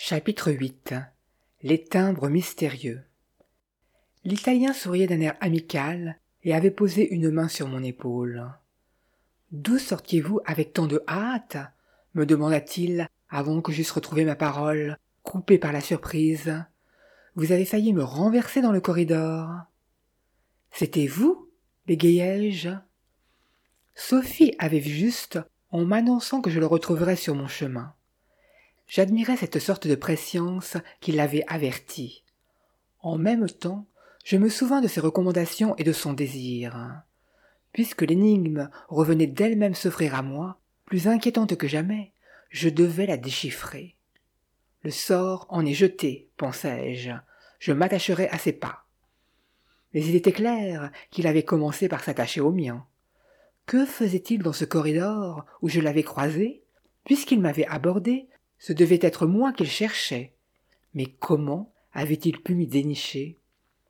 Chapitre 8. Les timbres mystérieux. L'Italien souriait d'un air amical et avait posé une main sur mon épaule. « D'où sortiez-vous avec tant de hâte ?» me demanda-t-il avant que j'eusse retrouvé ma parole, coupée par la surprise. « Vous avez failli me renverser dans le corridor. »« C'était vous ?» bégayai-je. Sophie avait vu juste en m'annonçant que je le retrouverais sur mon chemin. J'admirais cette sorte de prescience qui l'avait averti. En même temps, je me souvins de ses recommandations et de son désir. Puisque l'énigme revenait d'elle-même s'offrir à moi, plus inquiétante que jamais, je devais la déchiffrer. Le sort en est jeté, pensai-je. Je m'attacherai à ses pas. Mais il était clair qu'il avait commencé par s'attacher aux miens. Que faisait-il dans ce corridor où je l'avais croisé? Puisqu'il m'avait abordé, ce devait être moi qu'il cherchait. Mais comment avait-il pu m'y dénicher?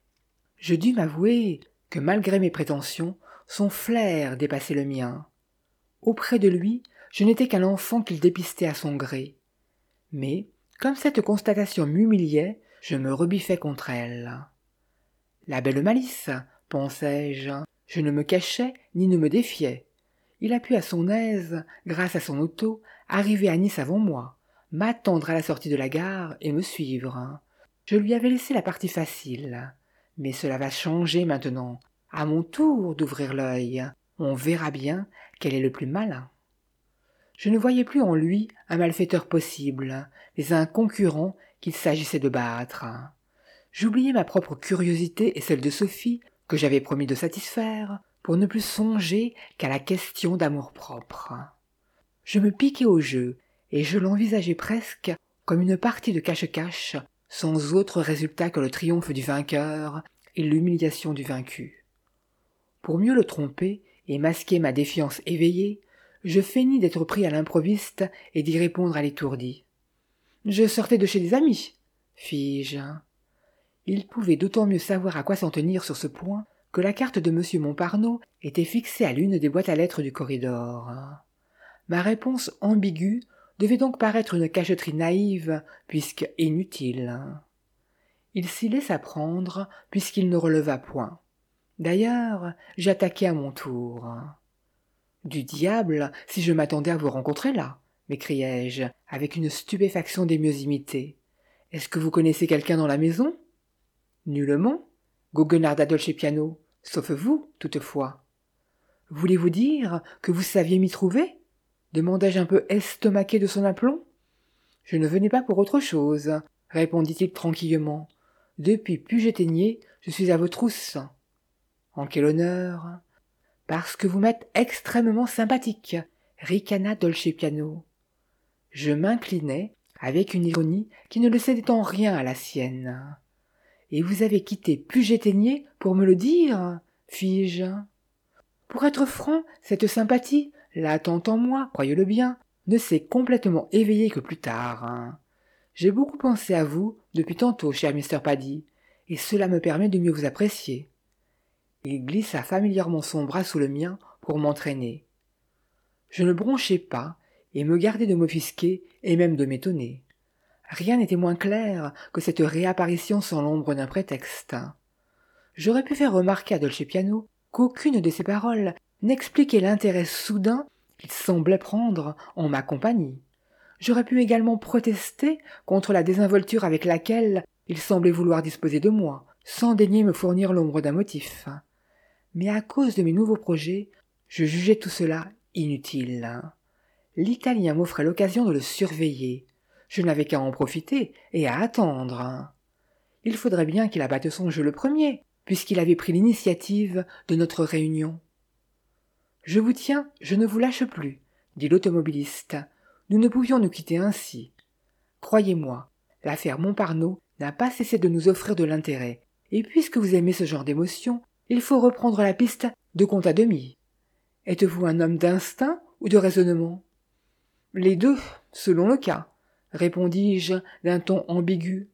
Je dus m'avouer que malgré mes prétentions, son flair dépassait le mien. Auprès de lui, je n'étais qu'un enfant qu'il dépistait à son gré. Mais, comme cette constatation m'humiliait, je me rebiffai contre elle. La belle malice, pensai-je, je ne me cachais ni ne me défiais. Il a pu à son aise, grâce à son auto, arriver à Nice avant moi, m'attendre à la sortie de la gare et me suivre. Je lui avais laissé la partie facile. Mais cela va changer maintenant. À mon tour d'ouvrir l'œil. On verra bien quel est le plus malin. Je ne voyais plus en lui un malfaiteur possible, mais un concurrent qu'il s'agissait de battre. J'oubliais ma propre curiosité et celle de Sophie, que j'avais promis de satisfaire, pour ne plus songer qu'à la question d'amour-propre. Je me piquai au jeu, et je l'envisageais presque comme une partie de cache-cache, sans autre résultat que le triomphe du vainqueur et l'humiliation du vaincu. Pour mieux le tromper et masquer ma défiance éveillée, je feignis d'être pris à l'improviste et d'y répondre à l'étourdi. « Je sortais de chez des amis, fis-je. » Il pouvait d'autant mieux savoir à quoi s'en tenir sur ce point que la carte de M. Montparnaud était fixée à l'une des boîtes à lettres du corridor. Ma réponse ambiguë devait donc paraître une cacheterie naïve, puisque inutile. Il s'y laissa prendre, puisqu'il ne releva point. D'ailleurs, j'attaquai à mon tour. « Du diable, si je m'attendais à vous rencontrer là !» m'écriai-je, avec une stupéfaction des mieux imités. « Est-ce que vous connaissez quelqu'un dans la maison ?»« Nullement, goguenarda Dolcepiano, sauf vous, toutefois. »« Voulez-vous dire que vous saviez m'y trouver ?» demandai-je un peu estomaqué de son aplomb. « Je ne venais pas pour autre chose, » répondit-il tranquillement. « Depuis Puget-Théniers, je suis à vos trousses. »« En quel honneur ?»« Parce que vous m'êtes extrêmement sympathique, » ricana Dolcepiano. Je m'inclinai, avec une ironie qui ne le cédait en rien à la sienne. « Et vous avez quitté Puget-Théniers pour me le dire ?» fis-je. Pour être franc, cette sympathie, latente en moi, croyez-le bien, ne s'est complètement éveillée que plus tard. J'ai beaucoup pensé à vous depuis tantôt, cher Mr. Paddy, et cela me permet de mieux vous apprécier. Il glissa familièrement son bras sous le mien pour m'entraîner. Je ne bronchai pas et me gardai de m'offusquer et même de m'étonner. Rien n'était moins clair que cette réapparition sans l'ombre d'un prétexte. J'aurais pu faire remarquer à Dolcepiano qu'aucune de ses paroles n'expliquait l'intérêt soudain qu'il semblait prendre en ma compagnie. J'aurais pu également protester contre la désinvolture avec laquelle il semblait vouloir disposer de moi, sans daigner me fournir l'ombre d'un motif. Mais à cause de mes nouveaux projets, je jugeais tout cela inutile. L'Italien m'offrait l'occasion de le surveiller. Je n'avais qu'à en profiter et à attendre. Il faudrait bien qu'il abatte son jeu le premier, puisqu'il avait pris l'initiative de notre réunion. « Je vous tiens, je ne vous lâche plus, » dit l'automobiliste. « Nous ne pouvions nous quitter ainsi. Croyez-moi, l'affaire Montparnaud n'a pas cessé de nous offrir de l'intérêt, et puisque vous aimez ce genre d'émotion, il faut reprendre la piste de compte à demi. Êtes-vous un homme d'instinct ou de raisonnement ?»« Les deux, selon le cas, » répondis-je d'un ton ambigu.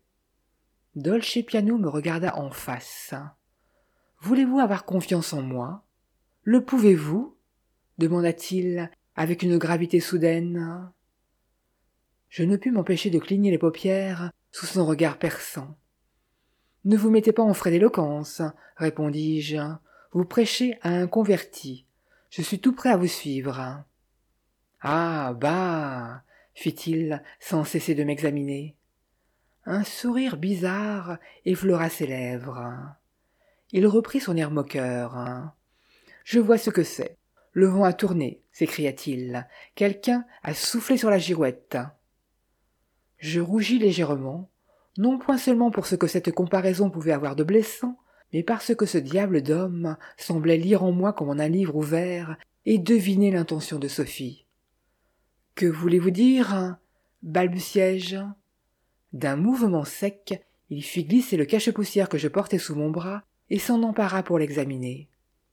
Dolcepiano me regarda en face. « Voulez-vous avoir confiance en moi ? Le pouvez-vous » demanda-t-il avec une gravité soudaine. Je ne pus m'empêcher de cligner les paupières sous son regard perçant. « Ne vous mettez pas en frais d'éloquence, répondis-je. Vous prêchez à un converti. Je suis tout prêt à vous suivre. Ah, bah, fit-il sans cesser de m'examiner. Un sourire bizarre effleura ses lèvres. Il reprit son air moqueur. Je vois ce que c'est. Le vent a tourné, s'écria-t-il. Quelqu'un a soufflé sur la girouette. Je rougis légèrement, non point seulement pour ce que cette comparaison pouvait avoir de blessant, mais parce que ce diable d'homme semblait lire en moi comme en un livre ouvert et deviner l'intention de Sophie. « Que voulez-vous dire » balbutiai-je. D'un mouvement sec, il fit glisser le cache-poussière que je portais sous mon bras et s'en empara pour l'examiner.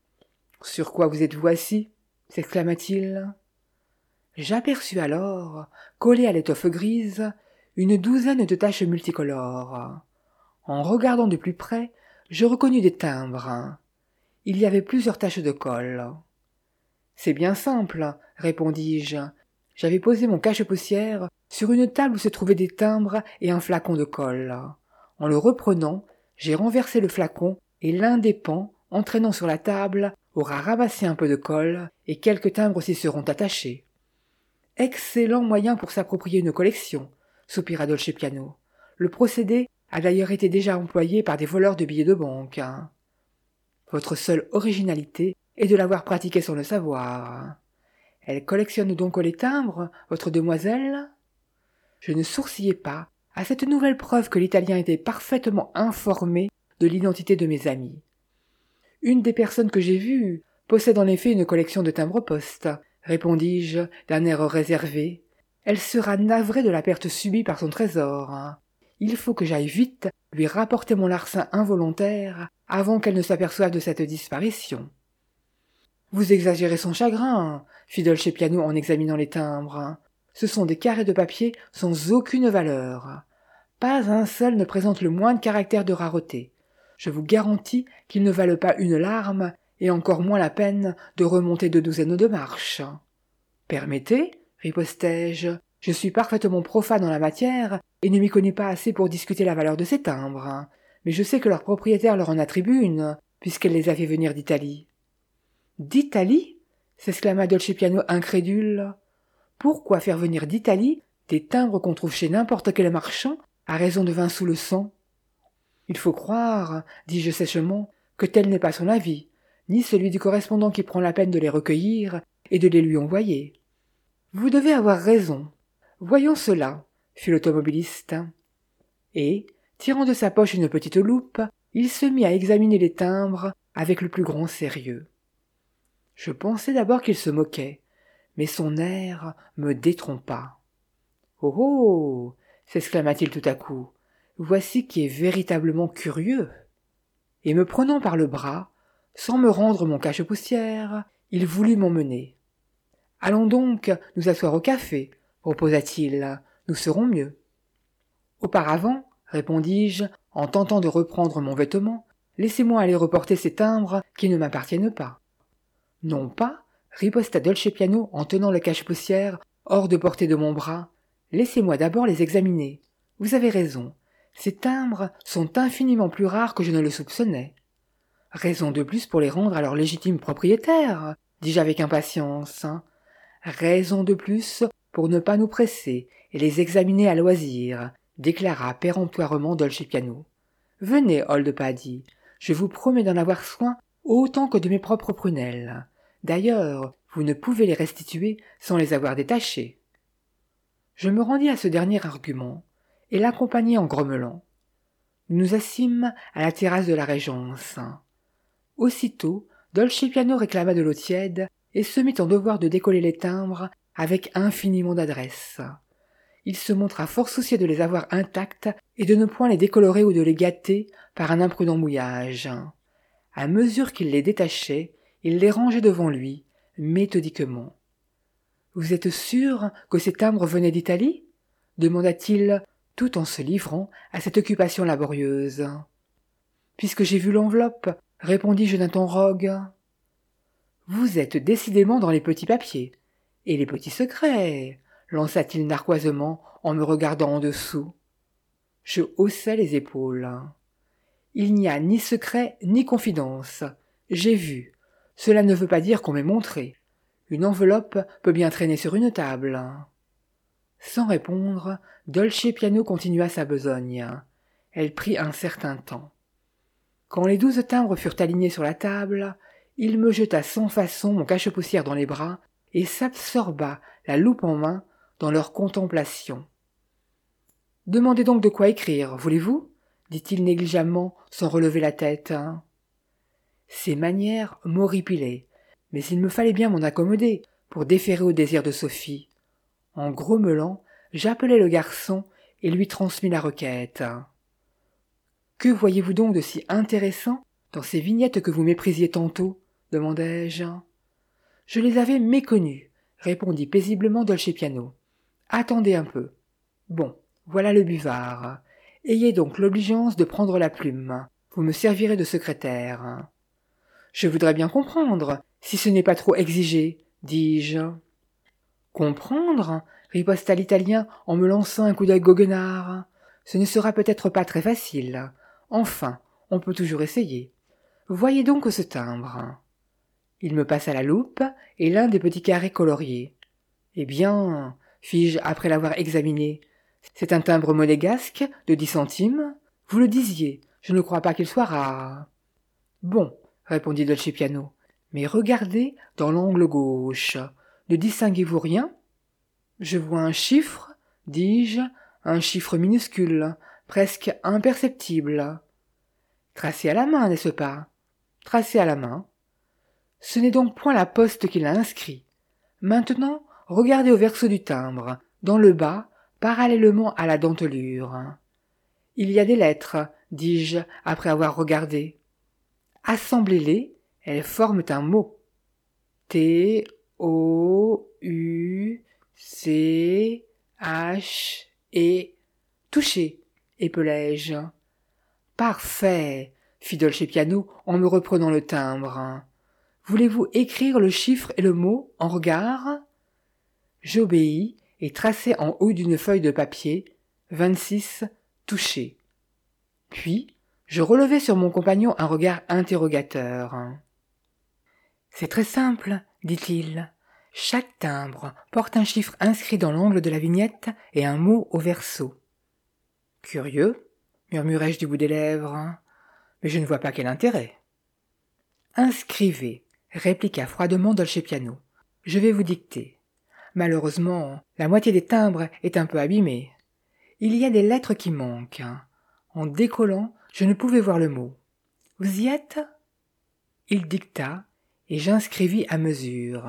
« Sur quoi vous êtes-vous assis » s'exclama-t-il. J'aperçus alors, collées à l'étoffe grise, une douzaine de taches multicolores. En regardant de plus près, je reconnus des timbres. Il y avait plusieurs taches de colle. « C'est bien simple, répondis-je. J'avais posé mon cache-poussière sur une table où se trouvaient des timbres et un flacon de colle. En le reprenant, j'ai renversé le flacon et l'un des pans, entraînant sur la table, aura ramassé un peu de colle et quelques timbres s'y seront attachés. Excellent moyen pour s'approprier une collection, soupira Dolce Piano. Le procédé a d'ailleurs été déjà employé par des voleurs de billets de banque. Votre seule originalité est de l'avoir pratiqué sans le savoir. Elle collectionne donc les timbres, votre demoiselle ? Je ne sourcillai pas à cette nouvelle preuve que l'Italien était parfaitement informé de l'identité de mes amis. Une des personnes que j'ai vues possède en effet une collection de timbres-poste, répondis-je d'un air réservé. Elle sera navrée de la perte subie par son trésor. Il faut que j'aille vite lui rapporter mon larcin involontaire avant qu'elle ne s'aperçoive de cette disparition. Vous exagérez son chagrin, fit Dolce Piano en examinant les timbres. Ce sont des carrés de papier sans aucune valeur. Pas un seul ne présente le moindre caractère de rareté. Je vous garantis qu'ils ne valent pas une larme, et encore moins la peine de remonter 2 douzaines de marches. Permettez, ripostai-je, je suis parfaitement profane en la matière, et ne m'y connais pas assez pour discuter la valeur de ces timbres. Mais je sais que leur propriétaire leur en attribue une, puisqu'elle les a fait venir d'Italie. D'Italie ? S'exclama Dolce Piano incrédule. Pourquoi faire venir d'Italie des timbres qu'on trouve chez n'importe quel marchand à raison de 20 sous le cent ? Il faut croire, dis-je sèchement, que tel n'est pas son avis, ni celui du correspondant qui prend la peine de les recueillir et de les lui envoyer. Vous devez avoir raison. Voyons cela, fit l'automobiliste. Et, tirant de sa poche une petite loupe, il se mit à examiner les timbres avec le plus grand sérieux. Je pensai d'abord qu'il se moquait, mais son air me détrompa. « Oh oh » s'exclama-t-il tout à coup, « voici qui est véritablement curieux !» Et me prenant par le bras, sans me rendre mon cache-poussière, il voulut m'emmener. « Allons donc nous asseoir au café, » proposa-t-il, « nous serons mieux. » Auparavant, répondis-je, en tentant de reprendre mon vêtement, laissez-moi aller reporter ces timbres qui ne m'appartiennent pas. Non pas, riposta Dolce Piano en tenant le cache-poussière hors de portée de mon bras. Laissez-moi d'abord les examiner. Vous avez raison. Ces timbres sont infiniment plus rares que je ne le soupçonnais. Raison de plus pour les rendre à leur légitime propriétaire, dis-je avec impatience. Raison de plus pour ne pas nous presser et les examiner à loisir, déclara péremptoirement Dolce Piano. Venez, Old Paddy, je vous promets d'en avoir soin autant que de mes propres prunelles. D'ailleurs, vous ne pouvez les restituer sans les avoir détachées. Je me rendis à ce dernier argument, et l'accompagnai en grommelant. Nous nous assîmes à la terrasse de la Régence. Aussitôt, Dolce Piano réclama de l'eau tiède et se mit en devoir de décoller les timbres avec infiniment d'adresse. Il se montra fort soucieux de les avoir intacts et de ne point les décolorer ou de les gâter par un imprudent mouillage. À mesure qu'il les détachait, il les rangeait devant lui, méthodiquement. « Vous êtes sûr que ces timbres venaient d'Italie » demanda-t-il, tout en se livrant à cette occupation laborieuse. « Puisque j'ai vu l'enveloppe, répondis-je d'un ton rogue. « Vous êtes décidément dans les petits papiers. Et les petits secrets » lança-t-il narquoisement en me regardant en dessous. Je haussai les épaules. Il n'y a ni secret ni confidence. J'ai vu. Cela ne veut pas dire qu'on m'ait montré. Une enveloppe peut bien traîner sur une table. Sans répondre, Dolce Piano continua sa besogne. Elle prit un certain temps. Quand les 12 timbres furent alignés sur la table, il me jeta sans façon mon cache-poussière dans les bras et s'absorba, la loupe en main, dans leur contemplation. « Demandez donc de quoi écrire, voulez-vous » dit-il négligemment, sans relever la tête. Ses manières m'horripilaient, mais il me fallait bien m'en accommoder pour déférer au désir de Sophie. En grommelant, j'appelai le garçon et lui transmis la requête. « Que voyez-vous donc de si intéressant dans ces vignettes que vous méprisiez tantôt ?» demandai-je. « Je les avais méconnues, » répondit paisiblement Dolce Piano. « Attendez un peu. Bon, voilà le buvard. Ayez donc l'obligeance de prendre la plume. Vous me servirez de secrétaire. »« Je voudrais bien comprendre, si ce n'est pas trop exigé, » dis-je. « Comprendre ?» riposta l'Italien en me lançant un coup d'œil goguenard. « Ce ne sera peut-être pas très facile. Enfin, on peut toujours essayer. Voyez donc ce timbre. » Il me passa la loupe et l'un des petits carrés coloriés. « Eh bien, fis-je après l'avoir examiné, c'est un timbre monégasque de 10 centimes. Vous le disiez, je ne crois pas qu'il soit rare. »« Bon, » répondit Dolce Piano, « mais regardez dans l'angle gauche. Ne distinguez-vous rien ?»« Je vois un chiffre, » dis-je, « un chiffre minuscule, presque imperceptible. »« Tracé à la main, n'est-ce pas ?»« Tracé à la main. » « Ce n'est donc point la poste qui l'a inscrit. Maintenant, regardez au verso du timbre, dans le bas, parallèlement à la dentelure. »« Il y a des lettres, » dis-je, après avoir regardé. « Assemblez-les, elles forment un mot. T, O, U, C, H, E. Touchez, épelai-je. « Parfait, » fit Dolce Piano en me reprenant le timbre. « Voulez-vous écrire le chiffre et le mot en regard ?» J'obéis et tracai en haut d'une feuille de papier 26 touché. Puis, je relevai sur mon compagnon un regard interrogateur. « C'est très simple, » dit-il. « Chaque timbre porte un chiffre inscrit dans l'angle de la vignette et un mot au verso. »« Curieux, » murmurai-je du bout des lèvres, « mais je ne vois pas quel intérêt. »« Inscrivez, » répliqua froidement Dolce Piano. « Je vais vous dicter. Malheureusement, la moitié des timbres est un peu abîmée. Il y a des lettres qui manquent. En décollant, je ne pouvais voir le mot. Vous y êtes ?» Il dicta, et j'inscrivis à mesure.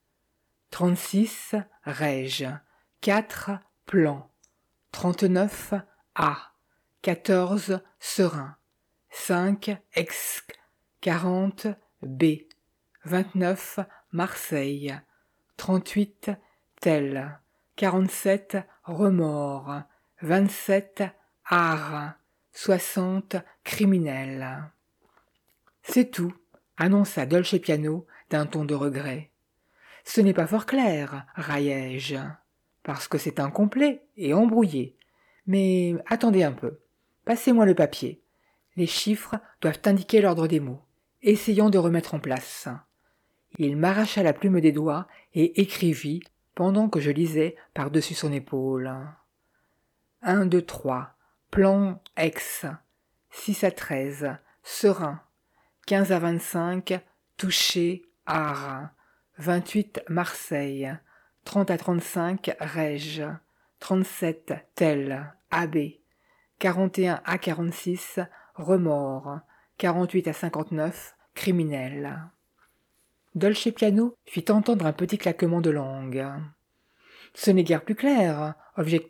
36 Rège, 4 Plan, 39 A, 14 Serein, 5 Exc, 40 B, 29 Marseille, 38 Tel, 47 Remords, 27 Art, 60 Criminel. C'est tout, annonça Dolce Piano d'un ton de regret. Ce n'est pas fort clair, raillai-je, parce que c'est incomplet et embrouillé. Mais attendez un peu, passez-moi le papier. Les chiffres doivent indiquer l'ordre des mots. Essayons de remettre en place. Il m'arracha la plume des doigts et écrivit, pendant que je lisais par-dessus son épaule. 1, 2, 3, plan X, 6 à 13, Serein, 15 à 25, Touché, Art, 28 Marseille, 30 à 35 Rège, 37 Tel, AB, 41 à 46 Remords, 48 à 59 Criminel. Dolce Piano fit entendre un petit claquement de langue. « Ce n'est guère plus clair, objectai-je. »«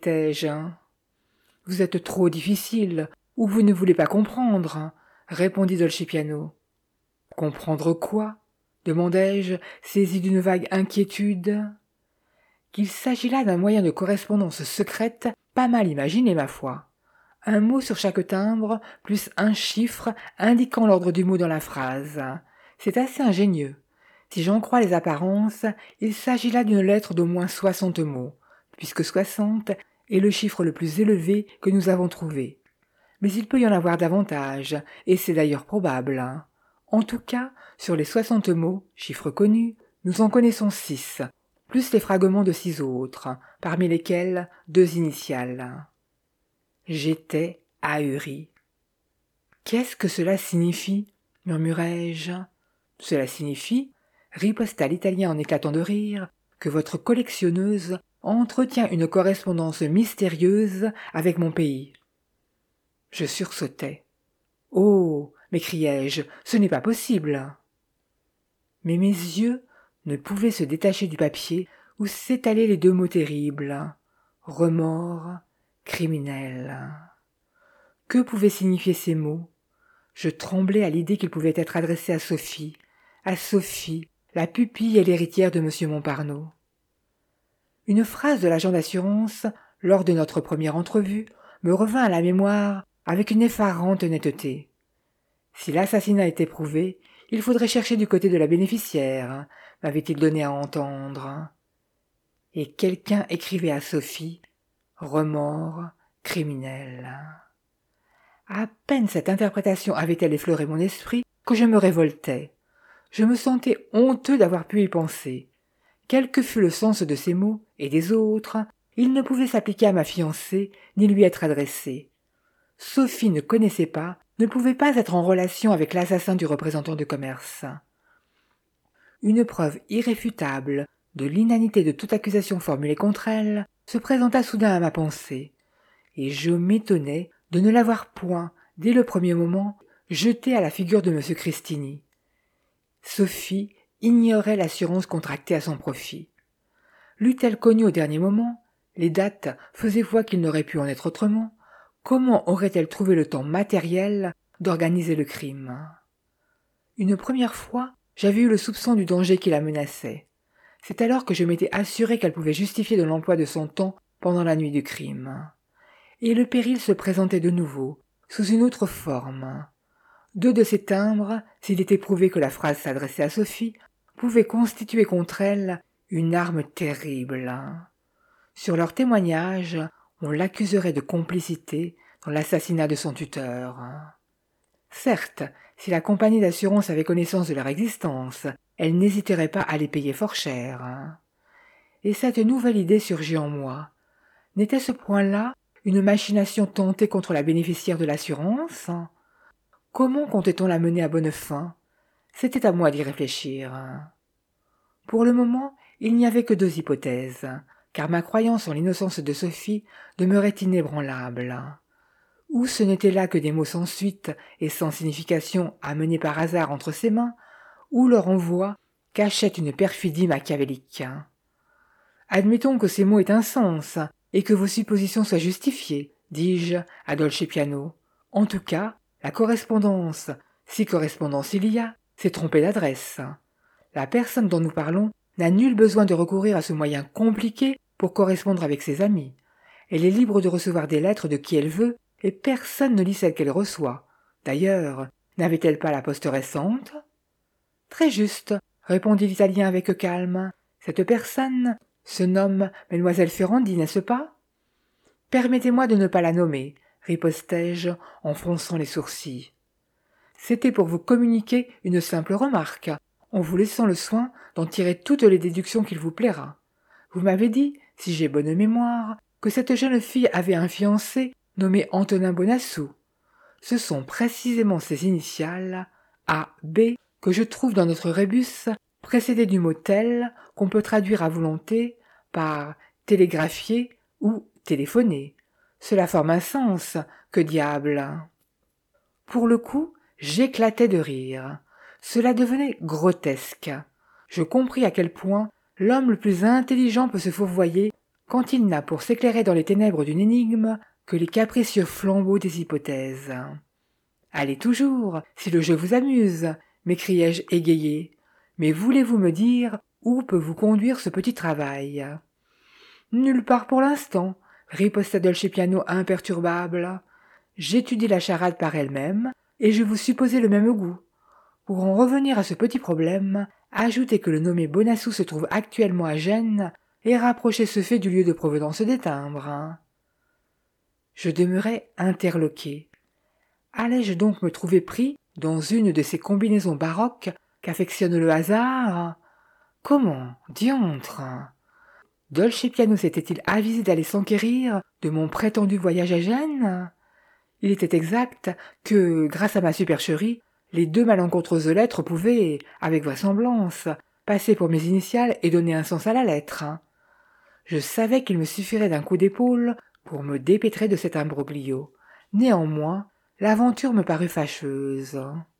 Vous êtes trop difficile, ou vous ne voulez pas comprendre, » répondit Dolce Piano. « Comprendre quoi ?» demandai-je, saisi d'une vague inquiétude. Qu'il s'agit là d'un moyen de correspondance secrète, pas mal imaginé, ma foi. Un mot sur chaque timbre, plus un chiffre indiquant l'ordre du mot dans la phrase. C'est assez ingénieux. Si j'en crois les apparences, il s'agit là d'une lettre d'au moins 60 mots, puisque 60 est le chiffre le plus élevé que nous avons trouvé. Mais il peut y en avoir davantage, et c'est d'ailleurs probable. En tout cas, sur les 60 mots, chiffre connu, nous en connaissons 6, plus les fragments de 6 autres, parmi lesquels 2 initiales. J'étais ahuri. « Qu'est-ce que cela signifie » murmurai-je. « Cela signifie, » riposta l'Italien en éclatant de rire, « que votre collectionneuse entretient une correspondance mystérieuse avec mon pays. » Je sursautai. « Oh » m'écriai-je, « ce n'est pas possible !» Mais mes yeux ne pouvaient se détacher du papier où s'étalaient les 2 mots terribles. Remords, criminel. Que pouvaient signifier ces mots ? Je tremblais à l'idée qu'ils pouvaient être adressés à Sophie, la pupille et l'héritière de M. Montparnaud. Une phrase de l'agent d'assurance, lors de notre première entrevue, me revint à la mémoire avec une effarante netteté. Si l'assassinat était prouvé, il faudrait chercher du côté de la bénéficiaire, m'avait-il donné à entendre. Et quelqu'un écrivait à Sophie « Remords, criminel ». À peine cette interprétation avait-elle effleuré mon esprit que je me révoltais. Je me sentais honteux d'avoir pu y penser. Quel que fût le sens de ces mots et des autres, ils ne pouvaient s'appliquer à ma fiancée ni lui être adressés. Sophie ne connaissait pas, ne pouvait pas être en relation avec l'assassin du représentant de commerce. Une preuve irréfutable de l'inanité de toute accusation formulée contre elle se présenta soudain à ma pensée, et je m'étonnais de ne l'avoir point, dès le premier moment, jetée à la figure de M. Cristini. Sophie ignorait l'assurance contractée à son profit. L'eût-elle connue au dernier moment, les dates faisaient foi qu'il n'aurait pu en être autrement, comment aurait-elle trouvé le temps matériel d'organiser le crime ? Une première fois, j'avais eu le soupçon du danger qui la menaçait. C'est alors que je m'étais assuré qu'elle pouvait justifier de l'emploi de son temps pendant la nuit du crime. Et le péril se présentait de nouveau, sous une autre forme. 2 de ces timbres, s'il était prouvé que la phrase s'adressait à Sophie, pouvaient constituer contre elle une arme terrible. Sur leur témoignage, on l'accuserait de complicité dans l'assassinat de son tuteur. Certes, si la compagnie d'assurance avait connaissance de leur existence, elle n'hésiterait pas à les payer fort cher. Et cette nouvelle idée surgit en moi. N'était ce point-là une machination tentée contre la bénéficiaire de l'assurance ? Comment comptait-on la mener à bonne fin ? C'était à moi d'y réfléchir. Pour le moment, il n'y avait que 2 hypothèses, car ma croyance en l'innocence de Sophie demeurait inébranlable. Ou ce n'étaient là que des mots sans suite et sans signification amenés par hasard entre ses mains, ou leur envoi cachait une perfidie machiavélique. Admettons que ces mots aient un sens, et que vos suppositions soient justifiées, dis-je à Dolce Piano. En tout cas, la correspondance, si correspondance il y a, s'est trompée d'adresse. La personne dont nous parlons n'a nul besoin de recourir à ce moyen compliqué pour correspondre avec ses amis. Elle est libre de recevoir des lettres de qui elle veut, et personne ne lit celles qu'elle reçoit. D'ailleurs, n'avait-elle pas la poste récente ? Très juste, répondit l'Italien avec calme. Cette personne se nomme Mademoiselle Ferrandi, n'est-ce pas ? Permettez-moi de ne pas la nommer, ripostai-je en fronçant les sourcils. C'était pour vous communiquer une simple remarque, en vous laissant le soin d'en tirer toutes les déductions qu'il vous plaira. Vous m'avez dit, si j'ai bonne mémoire, que cette jeune fille avait un fiancé nommé Antonin Bonassou. Ce sont précisément ces initiales, A, B, que je trouve dans notre rébus, précédées du mot tel, qu'on peut traduire à volonté par télégraphier ou téléphoner. Cela forme un sens, que diable. Pour le coup, j'éclatais de rire. Cela devenait grotesque. Je compris à quel point l'homme le plus intelligent peut se fourvoyer quand il n'a pour s'éclairer dans les ténèbres d'une énigme que les capricieux flambeaux des hypothèses. « Allez toujours, si le jeu vous amuse !» m'écriai-je égayé. « Mais voulez-vous me dire où peut vous conduire ce petit travail ?»« Nulle part pour l'instant, » riposta Dolce Piano imperturbable. « J'étudie la charade par elle-même, et je vous supposais le même goût. Pour en revenir à ce petit problème, ajoutez que le nommé Bonassou se trouve actuellement à Gênes, et rapprochez ce fait du lieu de provenance des timbres. Je demeurais interloqué. Allais-je donc me trouver pris dans une de ces combinaisons baroques qu'affectionne le hasard? Comment, diantre? Dolce Piano s'était-il avisé d'aller s'enquérir de mon prétendu voyage à Gênes? Il était exact que, grâce à ma supercherie, les 2 malencontreuses lettres pouvaient, avec vraisemblance, passer pour mes initiales et donner un sens à la lettre. Je savais qu'il me suffirait d'un coup d'épaule pour me dépêtrer de cet imbroglio. Néanmoins, l'aventure me parut fâcheuse.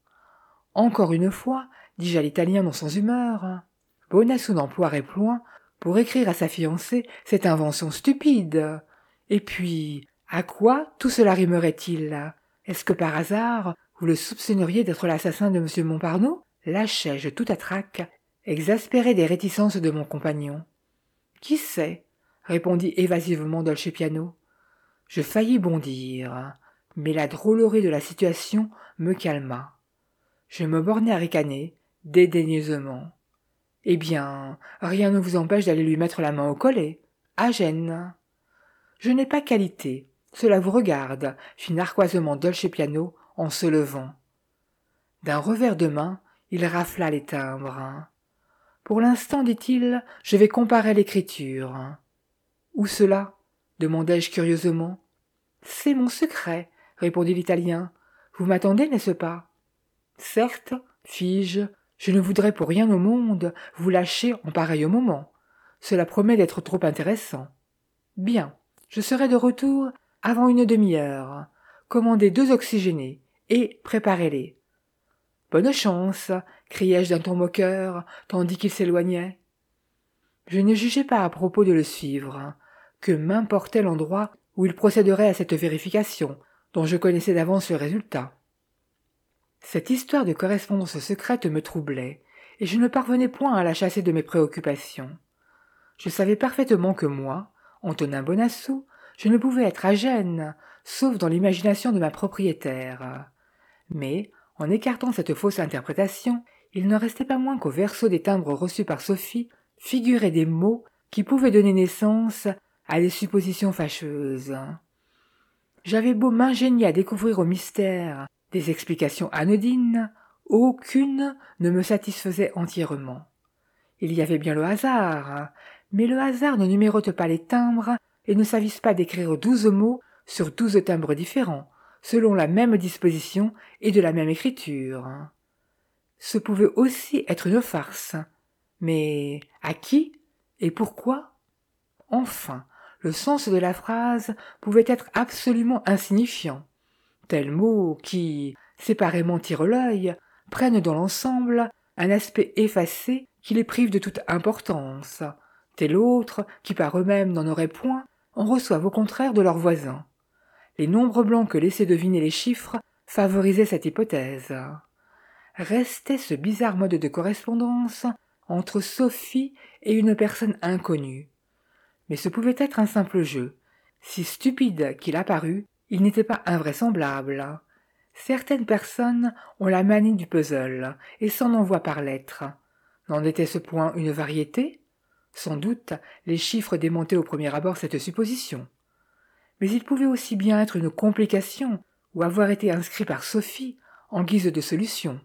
Encore une fois, dis-je à l'Italien non sans humeur, Bonassou n'emploierait point, pour écrire à sa fiancée, cette invention stupide. Et puis, à quoi tout cela rimerait-il? Est-ce que par hasard, vous le soupçonneriez d'être l'assassin de M. Montparnaud? Lâchai-je tout à trac, exaspéré des réticences de mon compagnon. Qui sait? Répondit évasivement Dolce Piano. Je faillis bondir, mais la drôlerie de la situation me calma. Je me bornai à ricaner, dédaigneusement. Eh bien, rien ne vous empêche d'aller lui mettre la main au collet, à Gênes. Je n'ai pas qualité, cela vous regarde, fit narquoisement Dolce Piano en se levant. D'un revers de main, il rafla les timbres. Pour l'instant, dit-il, je vais comparer l'écriture. Où cela? Demandai-je curieusement. C'est mon secret, répondit l'Italien. Vous m'attendez, n'est-ce pas? Certes, fis-je, je ne voudrais pour rien au monde vous lâcher en pareil moment. Cela promet d'être trop intéressant. Bien, je serai de retour avant une demi-heure. Commandez 2 oxygénés et préparez-les. Bonne chance, criai-je d'un ton moqueur, tandis qu'il s'éloignait. Je ne jugeais pas à propos de le suivre. Que m'importait l'endroit où il procéderait à cette vérification, dont je connaissais d'avance le résultat. Cette histoire de correspondance secrète me troublait, et je ne parvenais point à la chasser de mes préoccupations. Je savais parfaitement que moi, Antonin Bonassou, je ne pouvais être à Gênes, sauf dans l'imagination de ma propriétaire. Mais, en écartant cette fausse interprétation, il ne restait pas moins qu'au verso des timbres reçus par Sophie figuraient des mots qui pouvaient donner naissance à des suppositions fâcheuses. J'avais beau m'ingénier à découvrir au mystère des explications anodines, aucune ne me satisfaisait entièrement. Il y avait bien le hasard, mais le hasard ne numérote pas les timbres et ne s'avise pas d'écrire 12 mots sur 12 timbres différents, selon la même disposition et de la même écriture. Ce pouvait aussi être une farce. Mais à qui et pourquoi? Enfin, le sens de la phrase pouvait être absolument insignifiant. Tels mots qui, séparément tirent l'œil, prennent dans l'ensemble un aspect effacé qui les prive de toute importance. Tel autre, qui par eux-mêmes n'en auraient point, en reçoivent au contraire de leurs voisins. Les nombres blancs que laissaient deviner les chiffres favorisaient cette hypothèse. Restait ce bizarre mode de correspondance entre Sophie et une personne inconnue. Mais ce pouvait être un simple jeu. Si stupide qu'il apparût, il n'était pas invraisemblable. Certaines personnes ont la manie du puzzle et s'en envoient par lettres. N'en était-ce point une variété? Sans doute, les chiffres démentaient au premier abord cette supposition. Mais il pouvait aussi bien être une complication ou avoir été inscrit par Sophie en guise de solution.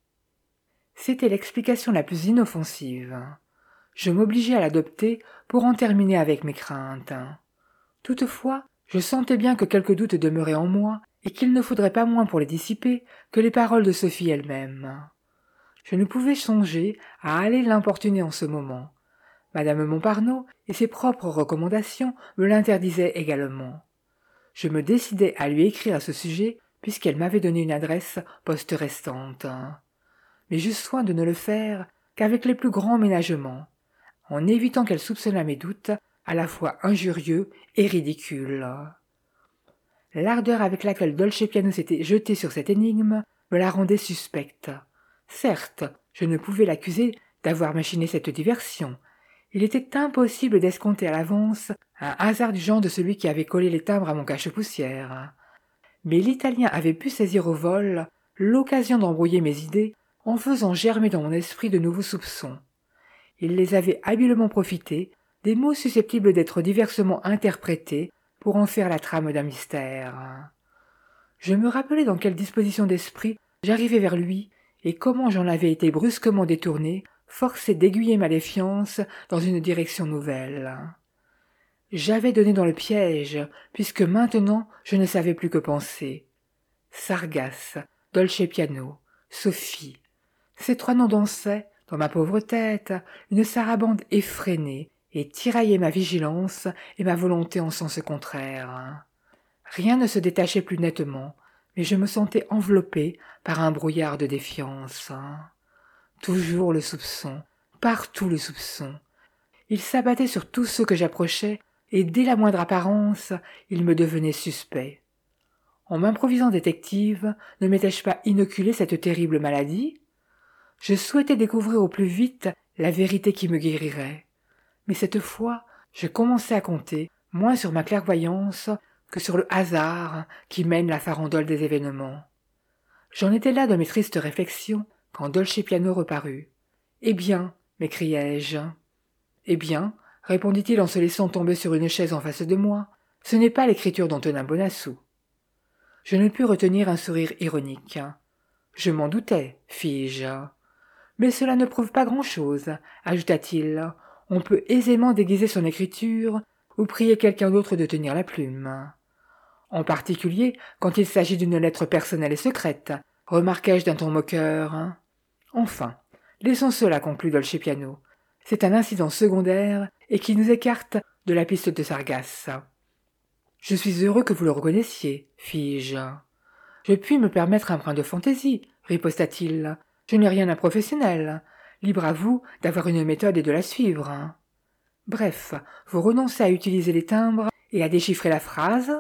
C'était l'explication la plus inoffensive. Je m'obligeai à l'adopter pour en terminer avec mes craintes. Toutefois, je sentais bien que quelques doutes demeuraient en moi et qu'il ne faudrait pas moins pour les dissiper que les paroles de Sophie elle-même. Je ne pouvais songer à aller l'importuner en ce moment. Madame Montparnaud et ses propres recommandations me l'interdisaient également. Je me décidai à lui écrire à ce sujet puisqu'elle m'avait donné une adresse poste restante. Mais j'eus soin de ne le faire qu'avec les plus grands ménagements, en évitant qu'elle soupçonnât mes doutes à la fois injurieux et ridicules. L'ardeur avec laquelle Dolce Piano s'était jeté sur cette énigme me la rendait suspecte. Certes, je ne pouvais l'accuser d'avoir machiné cette diversion. Il était impossible d'escompter à l'avance un hasard du genre de celui qui avait collé les timbres à mon cache-poussière. Mais l'Italien avait pu saisir au vol l'occasion d'embrouiller mes idées en faisant germer dans mon esprit de nouveaux soupçons. Il les avait habilement profités, des mots susceptibles d'être diversement interprétés pour en faire la trame d'un mystère. Je me rappelais dans quelle disposition d'esprit j'arrivais vers lui, et comment j'en avais été brusquement détourné, forcé d'aiguiller ma défiance dans une direction nouvelle. J'avais donné dans le piège, puisque maintenant je ne savais plus que penser. Sargasse, Dolce Piano, Sophie. Ces trois noms dansaient, dans ma pauvre tête, une sarabande effrénée, et tiraillaient ma vigilance et ma volonté en sens contraire. Rien ne se détachait plus nettement, mais je me sentais enveloppé par un brouillard de défiance. Toujours le soupçon, partout le soupçon. Il s'abattait sur tous ceux que j'approchais, et dès la moindre apparence, il me devenait suspect. En m'improvisant détective, ne m'étais-je pas inoculé cette terrible maladie? Je souhaitais découvrir au plus vite la vérité qui me guérirait. Mais cette fois, je commençais à compter moins sur ma clairvoyance que sur le hasard qui mène la farandole des événements. J'en étais là de mes tristes réflexions quand Dolce Piano reparut. « Eh bien » m'écriai-je. « Eh bien » répondit-il en se laissant tomber sur une chaise en face de moi, « ce n'est pas l'écriture d'Antonin Bonassou. » Je ne pus retenir un sourire ironique. « Je m'en doutais, fis-je. »« Mais cela ne prouve pas grand-chose, » ajouta-t-il. « On peut aisément déguiser son écriture ou prier quelqu'un d'autre de tenir la plume. » En particulier quand il s'agit d'une lettre personnelle et secrète, remarquai-je d'un ton moqueur. Enfin, laissons cela, conclut Dolce Piano. C'est un incident secondaire et qui nous écarte de la piste de Sargasse. Je suis heureux que vous le reconnaissiez, fis-je. Je puis me permettre un brin de fantaisie, riposta-t-il. Je n'ai rien d'un professionnel. Libre à vous d'avoir une méthode et de la suivre. Bref, vous renoncez à utiliser les timbres et à déchiffrer la phrase?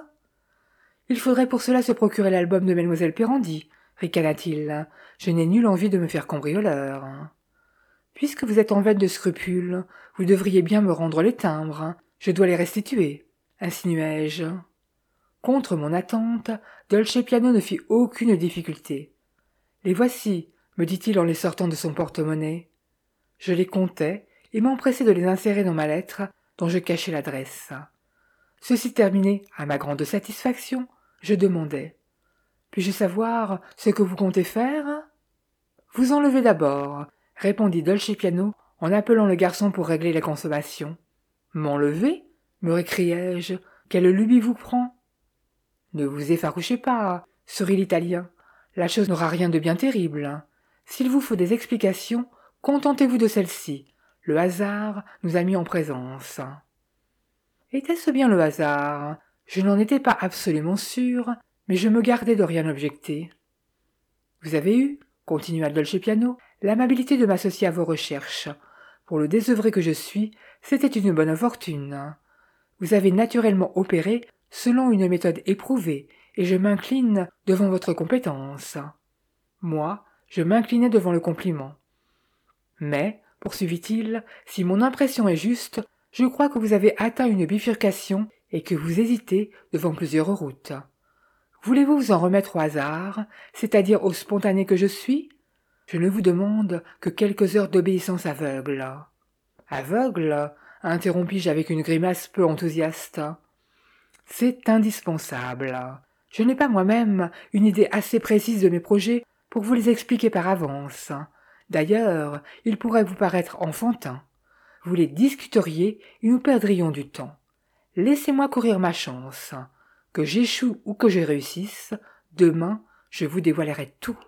Il faudrait pour cela se procurer l'album de Mademoiselle Pérandi, ricana-t-il. Je n'ai nulle envie de me faire cambrioleur. Puisque vous êtes en veine de scrupules, vous devriez bien me rendre les timbres. Je dois les restituer, insinuai-je. Contre mon attente, Dolce Piano ne fit aucune difficulté. Les voici, me dit-il en les sortant de son porte-monnaie. Je les comptai et m'empressai de les insérer dans ma lettre, dont je cachai l'adresse. Ceci terminé, à ma grande satisfaction, je demandai. Puis-je savoir ce que vous comptez faire? Vous enlevez d'abord, répondit Dolce Piano en appelant le garçon pour régler la consommation. M'enlever? Me récriai-je. Quelle lubie vous prend? Ne vous effarouchez pas, sourit l'Italien. La chose n'aura rien de bien terrible. S'il vous faut des explications, contentez-vous de celle-ci. Le hasard nous a mis en présence. Était-ce bien le hasard? Je n'en étais pas absolument sûr, mais je me gardais de rien objecter. Vous avez eu, continua Dolce Piano, l'amabilité de m'associer à vos recherches. Pour le désœuvré que je suis, c'était une bonne fortune. Vous avez naturellement opéré selon une méthode éprouvée, et je m'incline devant votre compétence. Moi, je m'inclinais devant le compliment. Mais, poursuivit-il, si mon impression est juste, je crois que vous avez atteint une bifurcation et que vous hésitez devant plusieurs routes. Voulez-vous vous en remettre au hasard, c'est-à-dire au spontané que je suis? Je ne vous demande que quelques heures d'obéissance aveugle. Aveugle? Interrompis-je avec une grimace peu enthousiaste. C'est indispensable. Je n'ai pas moi-même une idée assez précise de mes projets pour vous les expliquer par avance. D'ailleurs, ils pourraient vous paraître enfantins. Vous les discuteriez et nous perdrions du temps. Laissez-moi courir ma chance. Que j'échoue ou que je réussisse, demain, je vous dévoilerai tout.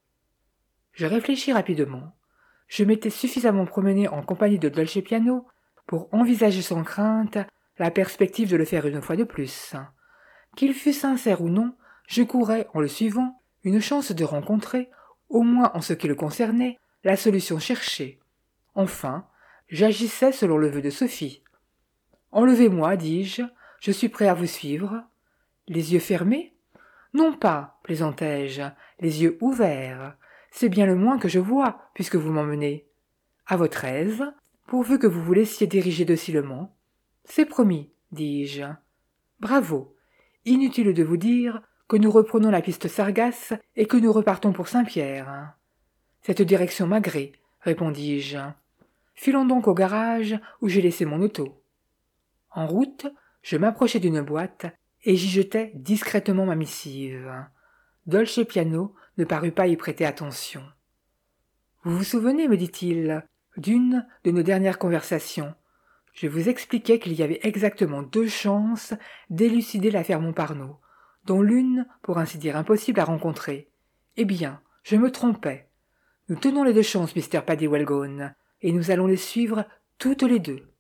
Je réfléchis rapidement. Je m'étais suffisamment promené en compagnie de Dolce Piano pour envisager sans crainte la perspective de le faire une fois de plus. Qu'il fût sincère ou non, je courais, en le suivant, une chance de rencontrer, au moins en ce qui le concernait, la solution cherchée. Enfin, j'agissais selon le vœu de Sophie. « Enlevez-moi, dis-je, je suis prêt à vous suivre. » Les yeux fermés? Non pas, plaisantai-je, les yeux ouverts. C'est bien le moins que je vois, puisque vous m'emmenez. À votre aise, pourvu que vous vous laissiez diriger docilement. C'est promis, dis-je. Bravo. Inutile de vous dire que nous reprenons la piste Sargasse et que nous repartons pour Saint-Pierre. Cette direction m'agrée, répondis-je. Filons donc au garage où j'ai laissé mon auto. En route, Je m'approchai d'une boîte et j'y jetai discrètement ma missive. Dolce Piano ne parut pas y prêter attention. « Vous vous souvenez, me dit-il, d'une de nos dernières conversations. Je vous expliquais qu'il y avait exactement 2 chances d'élucider l'affaire Montparnaud, dont l'une, pour ainsi dire, impossible à rencontrer. Eh bien, je me trompais. Nous tenons les 2 chances, Mr. Paddy Wellgone, et nous allons les suivre toutes les 2.